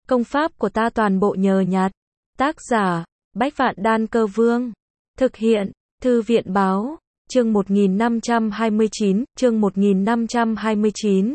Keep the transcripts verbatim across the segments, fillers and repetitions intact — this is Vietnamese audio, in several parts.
Công pháp của ta toàn bộ nhờ nhặt. Tác giả, Bách Vạn Đan Cơ Vương. Thực hiện, Thư viện Báo. Chương một nghìn năm trăm hai mươi chín, chương một nghìn năm trăm hai mươi chín.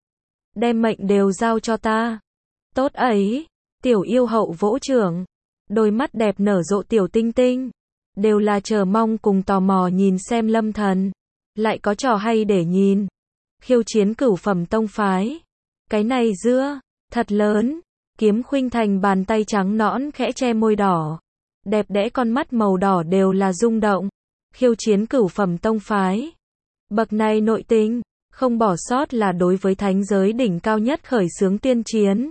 Đem mệnh đều giao cho ta. Tốt ấy, tiểu yêu hậu vỗ trưởng. Đôi mắt đẹp nở rộ tiểu tinh tinh. Đều là chờ mong cùng tò mò nhìn xem Lâm Thần. Lại có trò hay để nhìn. Khiêu chiến cửu phẩm tông phái. Cái này dưa, thật lớn. Kiếm Khuynh Thành bàn tay trắng nõn khẽ che môi đỏ. Đẹp đẽ con mắt màu đỏ đều là rung động. Khiêu chiến cửu phẩm tông phái. Bậc này nội tình, không bỏ sót là đối với thánh giới đỉnh cao nhất khởi xướng tiên chiến.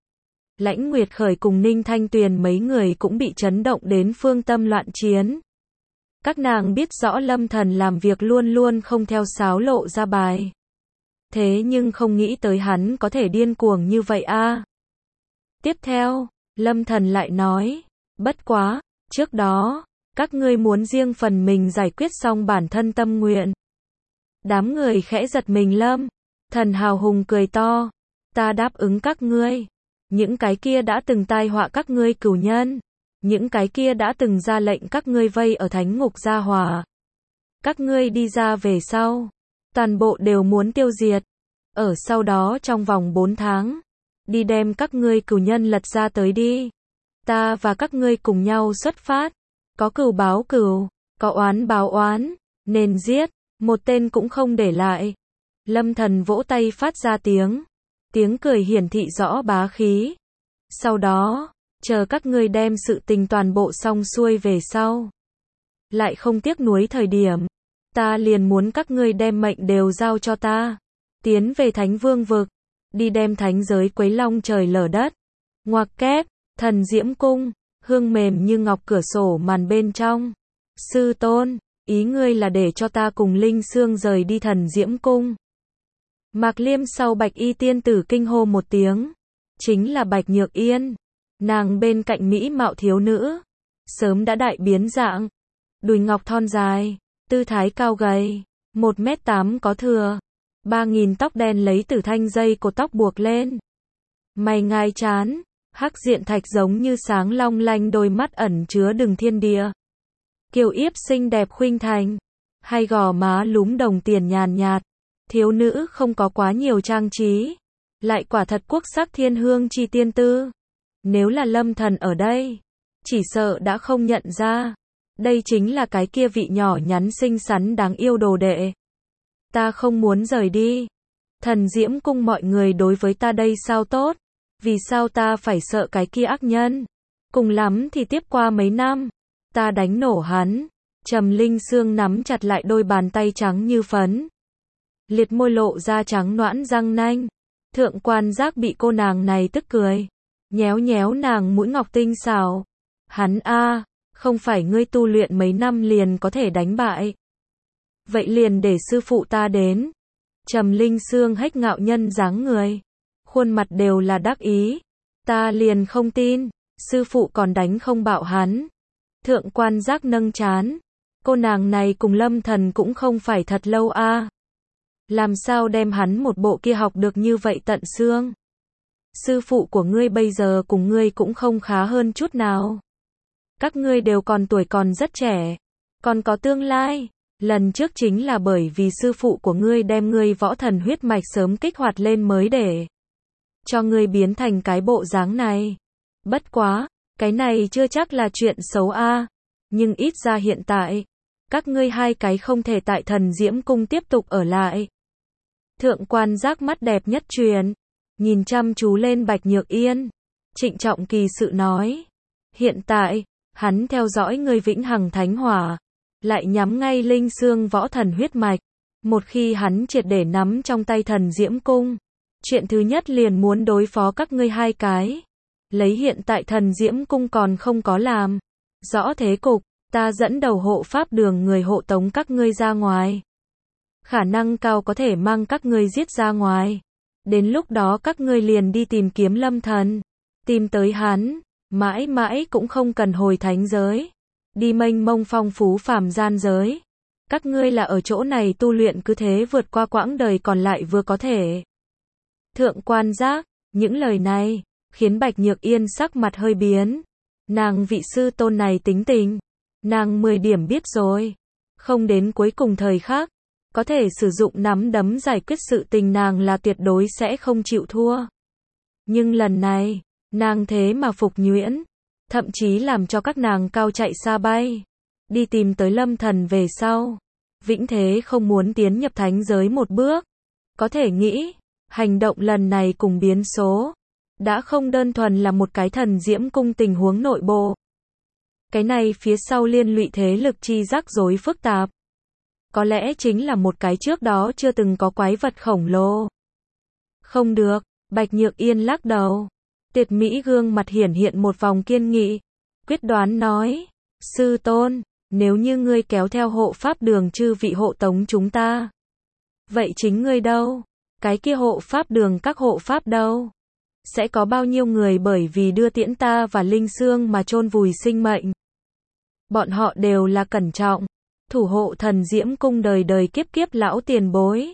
Lãnh Nguyệt Khởi cùng Ninh Thanh Tuyền mấy người cũng bị chấn động đến phương tâm loạn chiến. Các nàng biết rõ Lâm Thần làm việc luôn luôn không theo sáo lộ ra bài. Thế nhưng không nghĩ tới hắn có thể điên cuồng như vậy a. Tiếp theo, Lâm Thần lại nói, bất quá, trước đó, các ngươi muốn riêng phần mình giải quyết xong bản thân tâm nguyện. Đám người khẽ giật mình. Lâm Thần hào hùng cười to, ta đáp ứng các ngươi. Những cái kia đã từng tai họa các ngươi cửu nhân, những cái kia đã từng ra lệnh các ngươi vây ở thánh ngục gia hỏa, các ngươi đi ra về sau, toàn bộ đều muốn tiêu diệt. Ở sau đó trong vòng bốn tháng, đi đem các ngươi cửu nhân lật ra tới đi. Ta và các ngươi cùng nhau xuất phát, có cửu báo cửu, có oán báo oán, nên giết, một tên cũng không để lại. Lâm Thần vỗ tay phát ra tiếng, tiếng cười hiển thị rõ bá khí. Sau đó, chờ các ngươi đem sự tình toàn bộ xong xuôi về sau, lại không tiếc nuối thời điểm, ta liền muốn các ngươi đem mệnh đều giao cho ta, tiến về Thánh Vương vực, đi đem thánh giới quấy long trời lở đất. Ngoặc kép, Thần Diễm Cung, hương mềm như ngọc cửa sổ màn bên trong. Sư tôn, ý ngươi là để cho ta cùng Linh Sương rời đi Thần Diễm Cung. Mạc Liêm sau Bạch Y tiên tử kinh hô một tiếng, chính là Bạch Nhược Yên. Nàng bên cạnh mỹ mạo thiếu nữ, sớm đã đại biến dạng, đùi ngọc thon dài, tư thái cao gầy, một mét tám có thừa, ba nghìn tóc đen lấy tử thanh dây cột tóc buộc lên. Mày ngai chán, hắc diện thạch giống như sáng long lanh, đôi mắt ẩn chứa đừng thiên địa. Kiều yếp xinh đẹp Khuynh Thành, hai gò má lúm đồng tiền nhàn nhạt. Thiếu nữ không có quá nhiều trang trí, lại quả thật quốc sắc thiên hương chi tiên tư. Nếu là Lâm Thần ở đây, chỉ sợ đã không nhận ra. Đây chính là cái kia vị nhỏ nhắn xinh xắn đáng yêu đồ đệ. Ta không muốn rời đi. Thần Diễm Cung mọi người đối với ta đây sao tốt? Vì sao ta phải sợ cái kia ác nhân? Cùng lắm thì tiếp qua mấy năm, ta đánh nổ hắn. Trầm Linh Sương nắm chặt lại đôi bàn tay trắng như phấn. Liệt môi lộ ra trắng nõn răng nanh. Thượng Quan Giác bị cô nàng này tức cười. Nhéo nhéo nàng mũi ngọc tinh xảo. Hắn a, không phải ngươi tu luyện mấy năm liền có thể đánh bại. Vậy liền để sư phụ ta đến. Trầm Linh Sương hách ngạo nhân dáng người, khuôn mặt đều là đắc ý. Ta liền không tin, sư phụ còn đánh không bạo hắn. Thượng Quan Giác nâng trán. Cô nàng này cùng Lâm Thần cũng không phải thật lâu a. Làm sao đem hắn một bộ kia học được như vậy tận xương? Sư phụ của ngươi bây giờ cùng ngươi cũng không khá hơn chút nào. Các ngươi đều còn tuổi còn rất trẻ, còn có tương lai. Lần trước chính là bởi vì sư phụ của ngươi đem ngươi võ thần huyết mạch sớm kích hoạt lên mới để cho ngươi biến thành cái bộ dáng này. Bất quá, cái này chưa chắc là chuyện xấu a, nhưng ít ra hiện tại, các ngươi hai cái không thể tại Thần Diễm Cung tiếp tục ở lại. Thượng Quan Giác mắt đẹp nhất truyền, nhìn chăm chú lên Bạch Nhược Yên, trịnh trọng kỳ sự nói, hiện tại, hắn theo dõi ngươi vĩnh hằng thánh hỏa, lại nhắm ngay Linh Sương võ thần huyết mạch. Một khi hắn triệt để nắm trong tay Thần Diễm Cung, chuyện thứ nhất liền muốn đối phó các ngươi hai cái. Lấy hiện tại Thần Diễm Cung còn không có làm rõ thế cục, ta dẫn đầu hộ pháp đường người hộ tống các ngươi ra ngoài. Khả năng cao có thể mang các ngươi giết ra ngoài. Đến lúc đó các ngươi liền đi tìm kiếm Lâm Thần, tìm tới hắn, mãi mãi cũng không cần hồi thánh giới, đi mênh mông phong phú phàm gian giới. Các ngươi là ở chỗ này tu luyện cứ thế vượt qua quãng đời còn lại vừa có thể. Thượng Quan Giác, những lời này, khiến Bạch Nhược Yên sắc mặt hơi biến. Nàng vị sư tôn này tính tình, nàng mười điểm biết rồi. Không đến cuối cùng thời khắc, có thể sử dụng nắm đấm giải quyết sự tình nàng là tuyệt đối sẽ không chịu thua. Nhưng lần này, nàng thế mà phục nhuyễn, thậm chí làm cho các nàng cao chạy xa bay, đi tìm tới Lâm Thần về sau. Vĩnh thế không muốn tiến nhập thánh giới một bước. Có thể nghĩ, hành động lần này cùng biến số, đã không đơn thuần là một cái thần diễm cung tình huống nội bộ. Cái này phía sau liên lụy thế lực chi rắc rối phức tạp. Có lẽ chính là một cái trước đó chưa từng có quái vật khổng lồ. Không được, Bạch Nhược Yên lắc đầu. Tiệt Mỹ gương mặt hiển hiện một vòng kiên nghị, quyết đoán nói, sư tôn, nếu như ngươi kéo theo hộ pháp đường chư vị hộ tống chúng ta, vậy chính ngươi đâu? Cái kia hộ pháp đường các hộ pháp đâu? Sẽ có bao nhiêu người bởi vì đưa tiễn ta và Linh Xương mà chôn vùi sinh mệnh? Bọn họ đều là cẩn trọng, thủ hộ thần diễm cung đời đời kiếp kiếp lão tiền bối.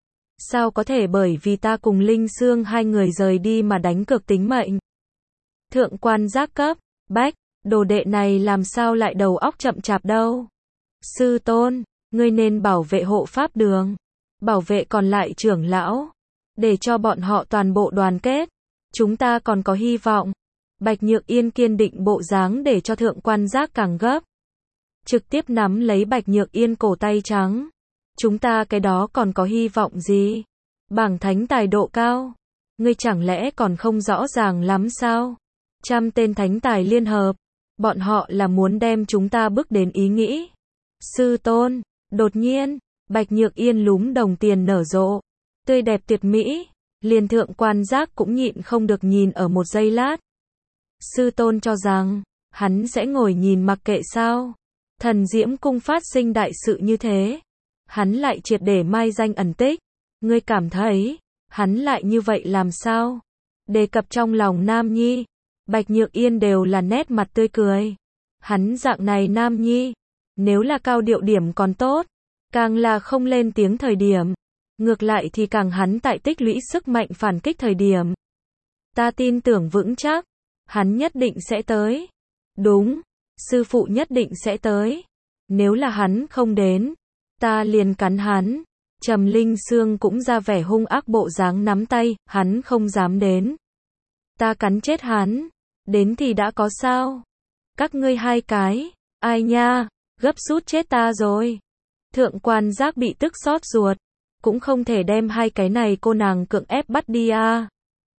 Sao có thể bởi vì ta cùng Linh Xương hai người rời đi mà đánh cược tính mệnh? Thượng quan giác cấp, bách, đồ đệ này làm sao lại đầu óc chậm chạp đâu? Sư tôn, ngươi nên bảo vệ hộ pháp đường, bảo vệ còn lại trưởng lão, để cho bọn họ toàn bộ đoàn kết. Chúng ta còn có hy vọng. Bạch Nhược Yên kiên định bộ dáng để cho thượng quan giác càng gấp. Trực tiếp nắm lấy Bạch Nhược Yên cổ tay trắng. Chúng ta cái đó còn có hy vọng gì? Bảng thánh tài độ cao. Ngươi chẳng lẽ còn không rõ ràng lắm sao? Trăm tên thánh tài liên hợp. Bọn họ là muốn đem chúng ta bước đến ý nghĩ. Sư tôn, đột nhiên, Bạch Nhược Yên lúm đồng tiền nở rộ. Tươi đẹp tuyệt mỹ. Liền thượng quan giác cũng nhịn không được nhìn ở một giây lát. Sư tôn cho rằng, hắn sẽ ngồi nhìn mặc kệ sao? Thần diễm cung phát sinh đại sự như thế. Hắn lại triệt để mai danh ẩn tích. Ngươi cảm thấy, hắn lại như vậy làm sao? Đề cập trong lòng Nam Nhi, Bạch Nhược Yên đều là nét mặt tươi cười. Hắn dạng này Nam Nhi, nếu là cao điệu điểm còn tốt, càng là không lên tiếng thời điểm. Ngược lại thì càng hắn tại tích lũy sức mạnh phản kích thời điểm. Ta tin tưởng vững chắc, hắn nhất định sẽ tới. Đúng, sư phụ nhất định sẽ tới. Nếu là hắn không đến, ta liền cắn hắn. Trầm Linh Xương cũng ra vẻ hung ác bộ dáng nắm tay, hắn không dám đến. Ta cắn chết hắn, đến thì đã có sao? Các ngươi hai cái, ai nha, gấp rút chết ta rồi. Thượng quan giác bị tức xót ruột. Cũng không thể đem hai cái này cô nàng cưỡng ép bắt đi à.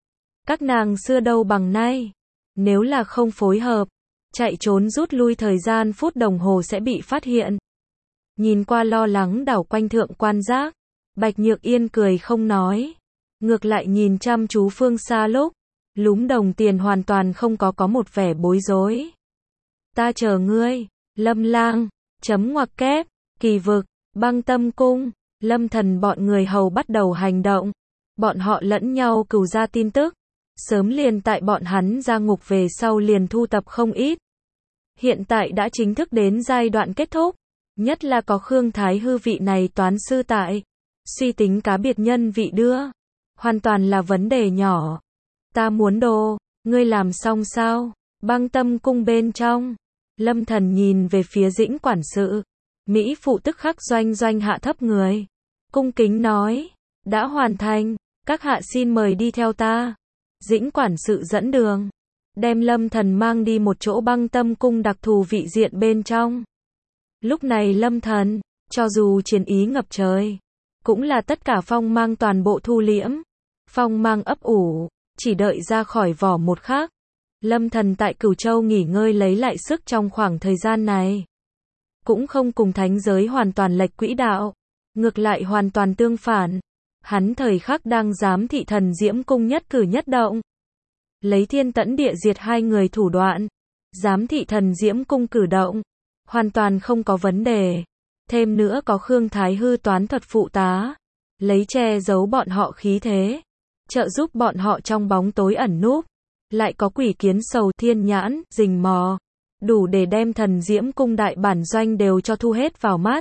Các nàng xưa đâu bằng nay. Nếu là không phối hợp, chạy trốn rút lui thời gian phút đồng hồ sẽ bị phát hiện. Nhìn qua lo lắng đảo quanh thượng quan giác, Bạch Nhược Yên cười không nói. Ngược lại nhìn chăm chú phương xa lúc, lúm đồng tiền hoàn toàn không có có một vẻ bối rối. Ta chờ ngươi, Lâm Lang, chấm ngoặc kép, kỳ vực, băng tâm cung. Lâm Thần bọn người hầu bắt đầu hành động. Bọn họ lẫn nhau cừu ra tin tức. Sớm liền tại bọn hắn ra ngục về sau liền thu tập không ít. Hiện tại đã chính thức đến giai đoạn kết thúc. Nhất là có Khương Thái Hư vị này toán sư tại. Suy tính cá biệt nhân vị đưa. Hoàn toàn là vấn đề nhỏ. Ta muốn đồ, ngươi làm xong sao? Băng tâm cung bên trong. Lâm Thần nhìn về phía Dĩnh quản sự. Mỹ phụ tức khắc doanh doanh hạ thấp người. Cung kính nói, đã hoàn thành, các hạ xin mời đi theo ta. Dĩnh quản sự dẫn đường, đem Lâm Thần mang đi một chỗ băng tâm cung đặc thù vị diện bên trong. Lúc này Lâm Thần, cho dù chiến ý ngập trời, cũng là tất cả phong mang toàn bộ thu liễm. Phong mang ấp ủ, chỉ đợi ra khỏi vỏ một khắc. Lâm Thần tại Cửu Châu nghỉ ngơi lấy lại sức trong khoảng thời gian này. Cũng không cùng thánh giới hoàn toàn lệch quỹ đạo, ngược lại hoàn toàn tương phản. Hắn thời khắc đang giám thị thần diễm cung nhất cử nhất động. Lấy thiên tẫn địa diệt hai người thủ đoạn, giám thị thần diễm cung cử động, hoàn toàn không có vấn đề. Thêm nữa có Khương Thái Hư toán thuật phụ tá, lấy che giấu bọn họ khí thế, trợ giúp bọn họ trong bóng tối ẩn núp. Lại có quỷ kiến sầu thiên nhãn, rình mò. Đủ để đem thần diễm cung đại bản doanh đều cho thu hết vào mắt.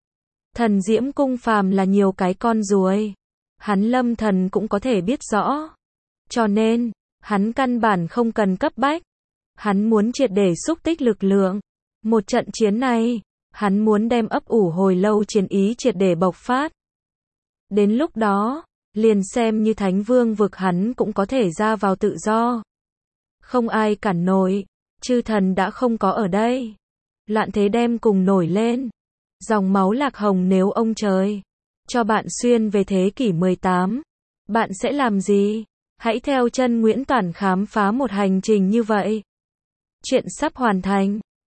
Thần diễm cung phàm là nhiều cái con ruồi. Hắn Lâm Thần cũng có thể biết rõ. Cho nên, Hắn căn bản không cần cấp bách. Hắn muốn triệt để xúc tích lực lượng. Một trận chiến này, hắn muốn đem ấp ủ hồi lâu chiến ý triệt để bộc phát. Đến lúc đó, liền xem như Thánh Vương vực hắn cũng có thể ra vào tự do. Không ai cản nổi, chư thần đã không có ở đây. Loạn thế đem cùng nổi lên. Dòng máu lạc hồng nếu ông trời cho bạn xuyên về thế kỷ mười tám, bạn sẽ làm gì? Hãy theo chân Nguyễn Toản khám phá một hành trình như vậy. Chuyện sắp hoàn thành.